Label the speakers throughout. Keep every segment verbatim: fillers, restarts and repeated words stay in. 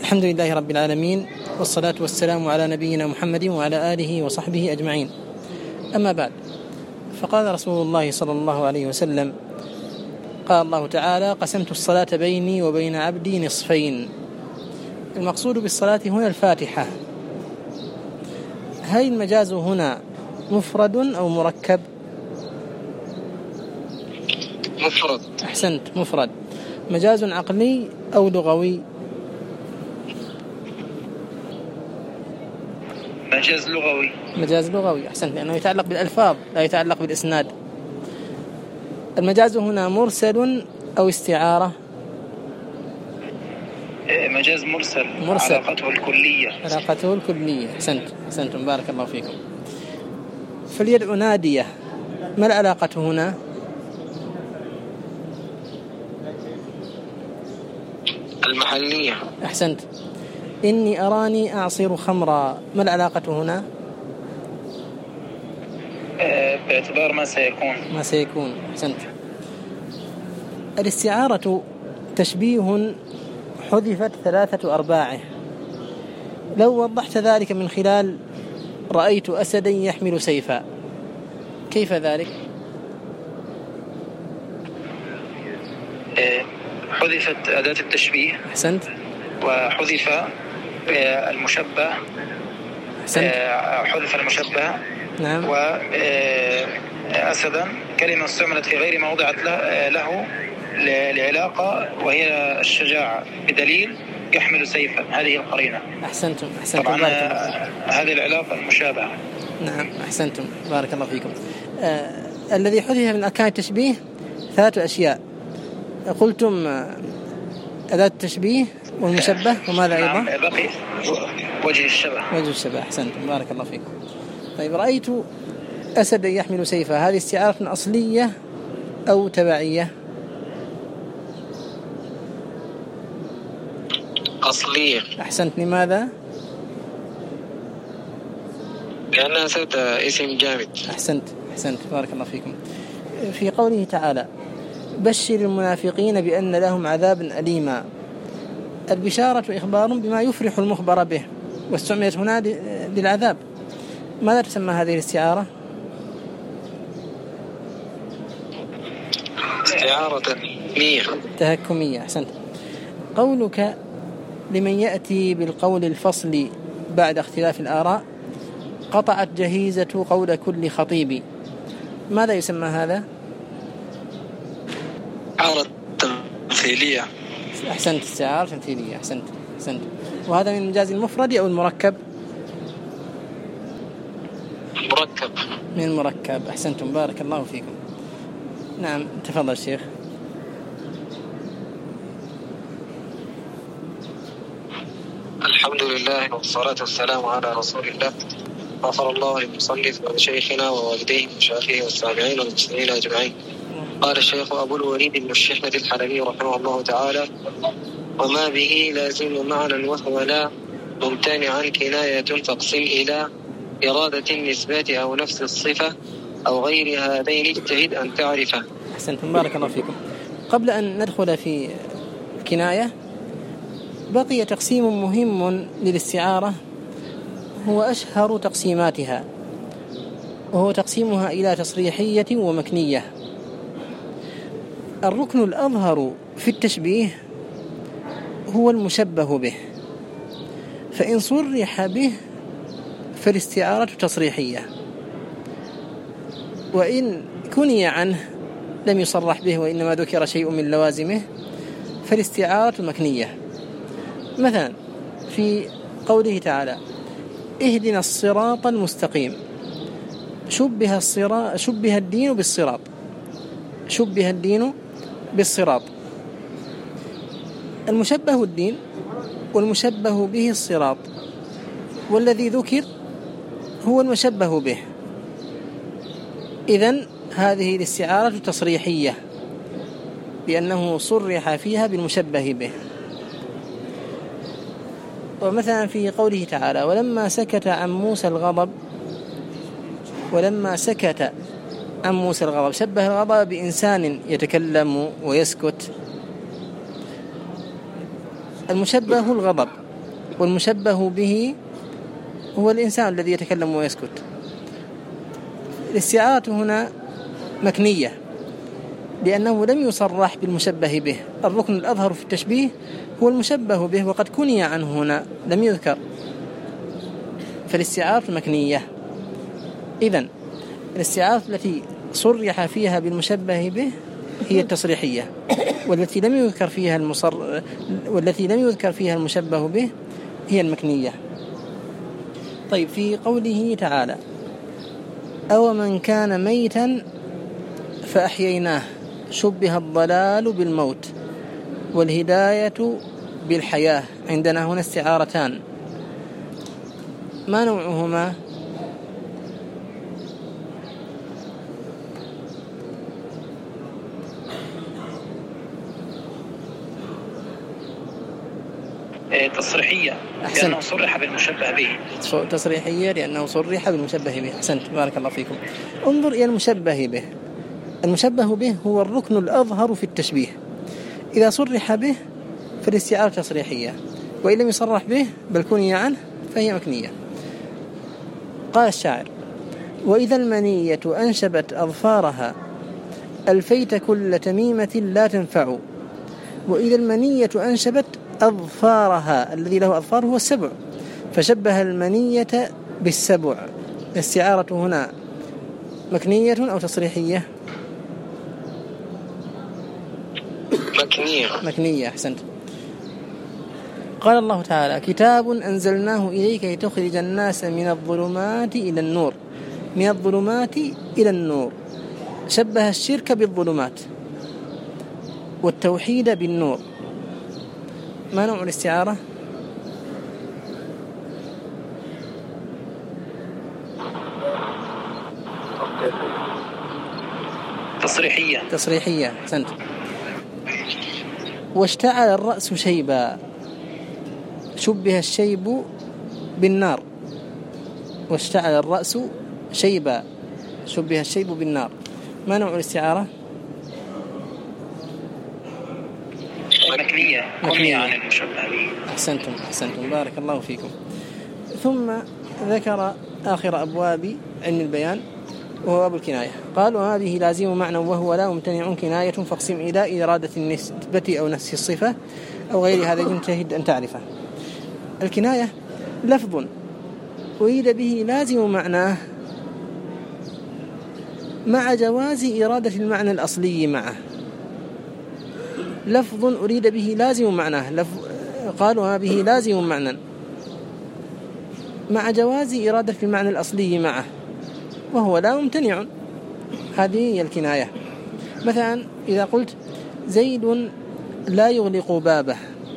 Speaker 1: الحمد لله رب العالمين، والصلاة والسلام على نبينا محمد وعلى آله وصحبه أجمعين. أما بعد، فقال رسول الله صلى الله عليه وسلم: قال الله تعالى: قسمت الصلاة بيني وبين عبدي نصفين. المقصود بالصلاة هنا الفاتحة. هل المجاز هنا مفرد أو مركب؟
Speaker 2: مفرد.
Speaker 1: أحسنت، مفرد. مجاز عقلي أو لغوي؟
Speaker 2: مجاز لغوي.
Speaker 1: مجاز لغوي، أحسنت، لأنه يتعلق بالألفاظ لا يتعلق بالإسناد. المجاز هنا مرسل أو استعارة؟
Speaker 2: مجاز مرسل.
Speaker 1: مرسل.
Speaker 2: علاقته الكلية.
Speaker 1: علاقته الكلية. أحسنت، أحسنتم، بارك الله فيكم. فليدعو نادية، ما العلاقة هنا؟
Speaker 2: المحلية.
Speaker 1: أحسنت. إني أراني أعصر خمرا، ما العلاقة هنا؟
Speaker 2: باعتبار ما سيكون.
Speaker 1: ما سيكون. أحسنت. الاستعارة تشبيه حذفت ثلاثة أرباعه. لو وضحت ذلك من خلال رأيت أسدا يحمل سيفا، كيف ذلك؟
Speaker 2: حذفت أداة التشبيه.
Speaker 1: أحسنت.
Speaker 2: وحذف المشبه.
Speaker 1: أحسنت.
Speaker 2: حذف المشبه.
Speaker 1: نعم.
Speaker 2: وأسدا كلمة استعملت في غير ما وضعت له لعلاقة، وهي الشجاعة، بدليل يحمل سيفا، هذه القرينة.
Speaker 1: أحسنتم، أحسنتم،
Speaker 2: طبعا
Speaker 1: بارك الله فيكم.
Speaker 2: هذه العلاقة المشابهة.
Speaker 1: نعم، أحسنتم، بارك الله فيكم. آه الذي حذف من أركان التشبيه ثلاثة أشياء. قلتم أداة التشبيه والمشبه، وماذا أيضا؟
Speaker 2: نعم، بقي وجه الشبه.
Speaker 1: وجه الشبه، أحسنتم، بارك الله فيكم. طيب، رأيت أسدا يحمل سيفا، هذه استعارة أصلية أو تبعية؟
Speaker 2: أصلية.
Speaker 1: أحسنت. لماذا؟
Speaker 2: لأنها أسد اسم جامد.
Speaker 1: أحسنت، أحسنت، بارك الله فيكم. في قوله تعالى: بشر المنافقين بأن لهم عذابا أليما، البشارة إخبار بما يفرح المخبر به، واستعملت هنا للعذاب. ماذا تسمى هذه الاستعارة؟
Speaker 2: استعارة تهكمية.
Speaker 1: تهكمية، أحسنت. قولك: لمن يأتي بالقول الفصل بعد اختلاف الآراء، قطعت جهيزة قول كل خطيب، ماذا يسمى هذا؟
Speaker 2: استعارة تمثيلية.
Speaker 1: أحسنت، استعارة تمثيلية. أحسنت، أحسنت. وهذا من المجاز المفرد أو المركب؟
Speaker 2: مركب.
Speaker 1: من المركب. أحسنتم، بارك الله فيكم. نعم، تفضل شيخ.
Speaker 2: الحمد لله والصلاة والسلام على رسول الله. غفر الله للمصنف وشيخنا ووالديه وشيخه والسامعين والمسلمين أجمعين. قال الشيخ أبو الوليد بن الشحنة الحلبي رحمه الله تعالى: وما به لازم معنى وهو لا ممتنعا كناية فاقسم إلى إرادة النسبة أو نفس الصفة أو غير هذين اجتهد أن تعرفه.
Speaker 1: أحسنتم، بارك الله فيكم. قبل أن ندخل في كناية، بقي تقسيم مهم للاستعارة هو أشهر تقسيماتها، وهو تقسيمها إلى تصريحية ومكنية. الركن الأظهر في التشبيه هو المشبه به، فإن صرح به فالاستعارة تصريحية، وإن كني عنه لم يصرح به وإنما ذكر شيء من لوازمه فالاستعارة مكنية. مثلا في قوله تعالى: اهدنا الصراط المستقيم، شبه الصراط شبه الدين بالصراط شبه الدين بالصراط. المشبه الدين والمشبه به الصراط، والذي ذكر هو المشبه به. إذن هذه الاستعارة تصريحية لأنه صرح فيها بالمشبه به. ومثلا في قوله تعالى: ولما سكت عن موسى الغضب ولما سكت عن موسى الغضب، شبه الغضب بإنسان يتكلم ويسكت. المشبه الغضب والمشبه به هو الإنسان الذي يتكلم ويسكت. الاستعارة هنا مكنية لأنه لم يصرح بالمشبه به. الركن الأظهر في التشبيه هو المشبه به، وقد كني عنه هنا لم يذكر، فالاستعارة مكنية. إذن الاستعارة التي صرح فيها بالمشبه به هي التصريحية، والتي لم يذكر فيها المصر والتي لم يذكر فيها المشبه به هي المكنية. طيب، في قوله تعالى: أو من كان ميتا فأحييناه، شبه الضلال بالموت والهداية بالحياة. عندنا هنا استعارتان، ما نوعهما؟
Speaker 2: تصريحية لأنه صرح بالمشبه به.
Speaker 1: تصريحية لأنه صرح بالمشبه به. أحسنت، بارك الله فيكم. انظر إلى المشبه به. المشبه به هو الركن الأظهر في التشبيه. إذا صرح به فالاستعارة تصريحية، وإن لم يصرح به بل كني عنه فهي مكنية. قال الشاعر: وإذا المنية أنشبت أظفارها ألفيت كل تميمة لا تنفع. وإذا المنية أنشبت أظفارها، الذي له أظفار هو السبع، فشبه المنية بالسبع. الاستعارة هنا مكنية أو تصريحية؟
Speaker 2: مكنية.
Speaker 1: مكنية، أحسنت. قال الله تعالى: كتاب أنزلناه إليك لتخرج الناس من الظلمات إلى النور. من الظلمات إلى النور، شبه الشرك بالظلمات والتوحيد بالنور. ما نوع الاستعارة؟
Speaker 2: تصريحية.
Speaker 1: تصريحية، أحسنت. واشتعل الرأس شيبا، شبه الشيب بالنار. واشتعل الرأس شيبا، شبه الشيب بالنار. ما نوع الاستعارة؟
Speaker 2: مكنية، مكنية عن المشبه به.
Speaker 1: أحسنتم أحسنتم بارك الله فيكم. ثم ذكر آخر أبواب علم البيان وهو باب الكناية. قال: وما به لازم معنى وهو لا ممتنع كناية، فاقسم إلى إرادة النسبة أو نفس الصفة أو غير هذا ينتهد أن تعرفه. الكناية لفظ أريد به لازم معناه مع جواز إرادة المعنى الأصلي معه. لفظ أريد به لازم معناه لفظ قالوا ما به لازم معنى مع جواز إرادة المعنى الأصلي معه وهو لا ممتنع. هذه هي الكناية. مثلا إذا قلت: زيد لا يغلق بابه،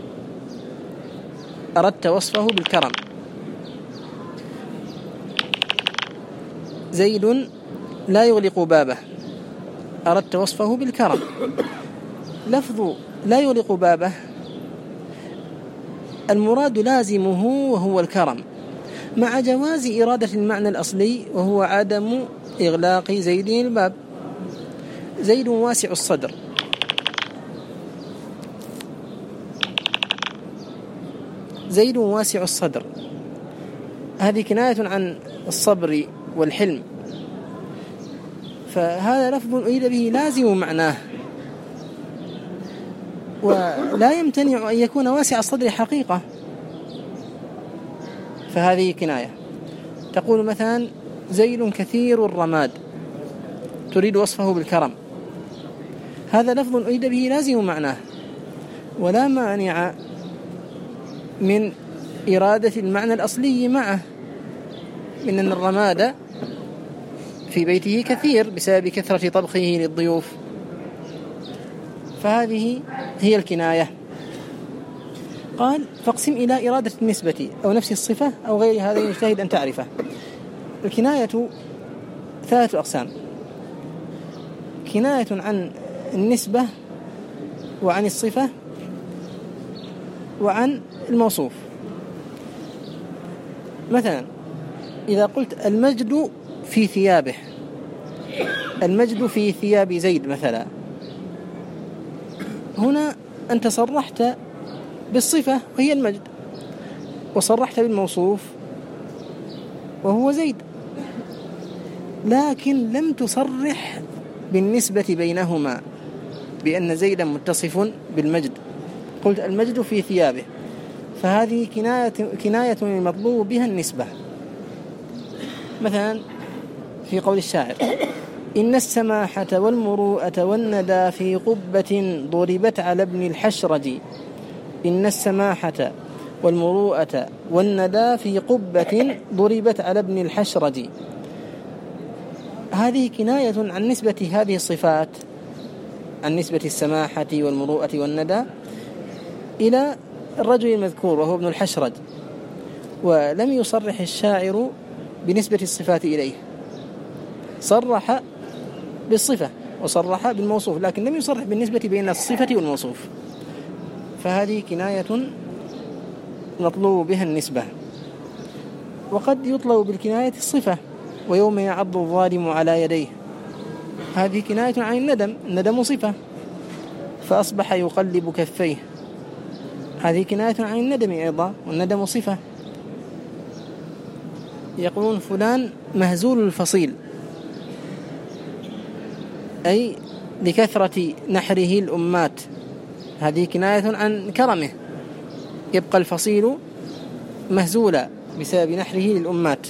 Speaker 1: أردت وصفه بالكرم. زيد لا يغلق بابه، أردت وصفه بالكرم. لفظ لا يغلق بابه المراد لازمه وهو الكرم، مع جواز إرادة المعنى الأصلي وهو عدم إغلاق زيد الباب. زيد واسع الصدر. زيد واسع الصدر هذه كناية عن الصبر والحلم، فهذا لفظ أريد به لازم معناه، ولا يمتنع أن يكون واسع الصدر حقيقة، فهذه كناية. تقول مثلا: زيد كثير الرماد، تريد وصفه بالكرم. هذا لفظ أريد به لازم معناه، ولا مانع من إرادة المعنى الأصلي معه، من أن الرماد في بيته كثير بسبب كثرة طبخه للضيوف، فهذه هي الكناية. قال: فاقسم إلى إرادة النسبة أو نفس الصفة أو غير هذا يجتهد أن تعرفه. الكناية ثلاثة أقسام: كناية عن النسبة وعن الصفة وعن الموصوف. مثلا إذا قلت: المجد في ثيابه، المجد في ثياب زيد مثلا، هنا أنت صرحت بالصفة وهي المجد، وصرحت بالموصوف وهو زيد، لكن لم تصرح بالنسبة بينهما بأن زيدا متصف بالمجد، قلت المجد في ثيابه، فهذه كناية, كناية المطلوب بها النسبة. مثلا في قول الشاعر: إن السماحة والمروءة والندى في قبة ضربت على ابن الحشرج. إن السماحة والمروءة والندى في قبة ضربت على ابن الحشرج. هذه كناية عن نسبة هذه الصفات، عن نسبة السماحة والمروءة والندى إلى الرجل المذكور وهو ابن الحشرج، ولم يصرح الشاعر بنسبة الصفات إليه، صرح بالصفة وصرح بالموصوف، لكن لم يصرح بالنسبة بين الصفة والموصوف، فهذه كناية مطلوب بها النسبة. وقد يطلب بالكناية الصفة: ويوم يعض الظالم على يديه، هذه كناية عن الندم، الندم صفة، فأصبح يقلب كفيه، هذه كناية عن الندم أيضا، والندم صفة. يقولون فلان مهزول الفصيل، أي لكثرة نحره الأمات، هذه كناية عن كرمه، يبقى الفصيل مهزولا بسبب نحره للأمات.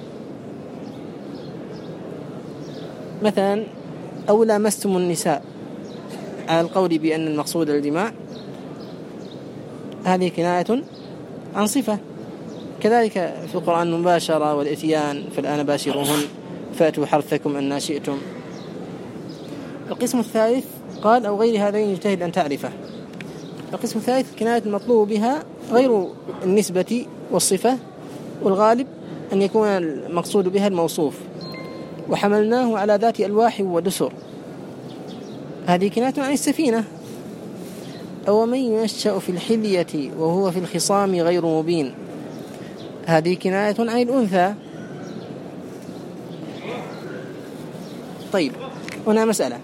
Speaker 1: مثلا: أو لامستم النساء، على القول بأن المقصود الجماع، هذه كناية عن صفة. كذلك في القرآن المباشرة والإتيان: فالآن باشروهن فأتوا حرثكم أن شئتم. القسم الثالث قال: أو غير هذين يجتهد أن تعرفه. القسم الثالث كناية المطلوب بها غير النسبة والصفة، والغالب أن يكون المقصود بها الموصوف، وحملناه على ذات ألواح ودسر، هذه كناية عن السفينة. أو من ينشأ في الحلية وهو في الخصام غير مبين، هذه كناية عن الأنثى. طيب، هنا مسألة.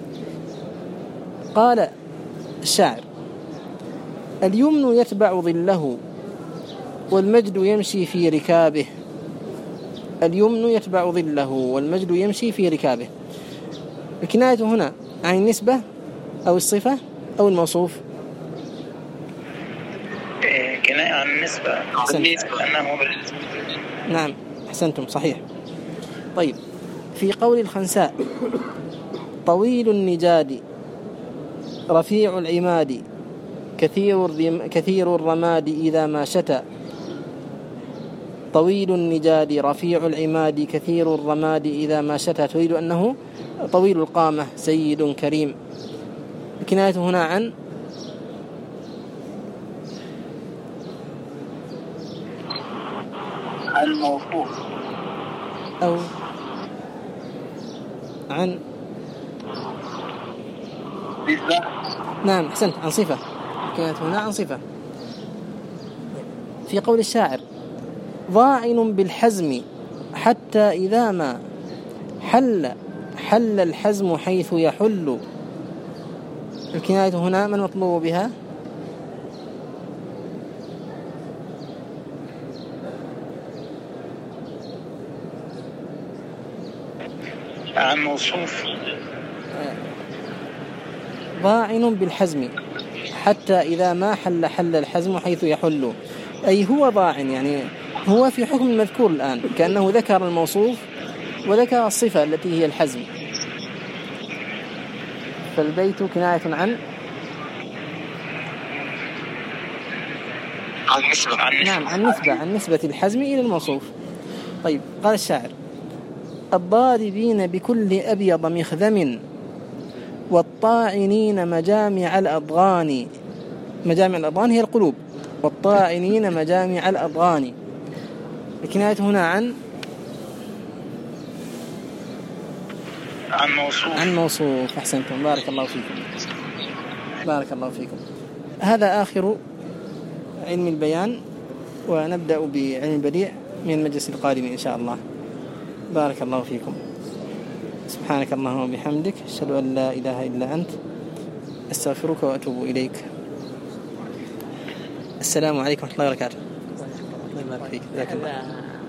Speaker 1: قال الشاعر: اليمن يتبع ظله والمجد يمشي في ركابه. اليمن يتبع ظله والمجد يمشي في ركابه. الكناية هنا عن النسبة أو الصفة أو الموصوف؟
Speaker 3: كناية عن النسبة. أنه
Speaker 1: نعم، أحسنتم، صحيح. طيب، في قول الخنساء: طويل النجاد رفيع العماد كثير كثير الرماد إذا ما شتى. طويل النجاد رفيع العماد كثير الرماد إذا ما شتى، تريد أنه طويل القامة سيد كريم. الكناية هنا عن
Speaker 3: الموصوف
Speaker 1: أو عن
Speaker 3: صفة.
Speaker 1: نعم، أحسنت، عن صفة. كانت هنا عن صفة. في قول الشاعر: ضاعن بالحزم حتى إذا ما حل حل الحزم حيث يحل. الكناية هنا ما المطلوب بها؟
Speaker 3: عن موصوف.
Speaker 1: ضاعن بالحزم حتى إذا ما حل حل الحزم حيث يحل، أي هو ضاعن، يعني هو في حكم المذكور الآن، كأنه ذكر الموصوف وذكر الصفة التي هي الحزم. فالبيت كناية عن
Speaker 2: عن نسبة
Speaker 1: نعم عن نسبة عن نسبة الحزم إلى الموصوف. طيب، قال الشاعر: الضاربين بكل أبيض مخذم والطاعنين مجامع الأضغان. مجامع الأضغان هي القلوب، والطاعنين مجامع الأضغان. الكناية هنا عن
Speaker 3: عن موصوف.
Speaker 1: عن موصوف. أحسنتم، بارك الله فيكم، بارك الله فيكم. هذا آخر علم البيان، ونبدأ بعلم البديع من المجلس القادم إن شاء الله. بارك الله فيكم. سبحانك اللهم وبحمدك، أشهد أن لا إله إلا أنت، أستغفرك وأتوب إليك. السلام عليكم ورحمة الله وبركاته. الله يبارك فيك. جزاك الله.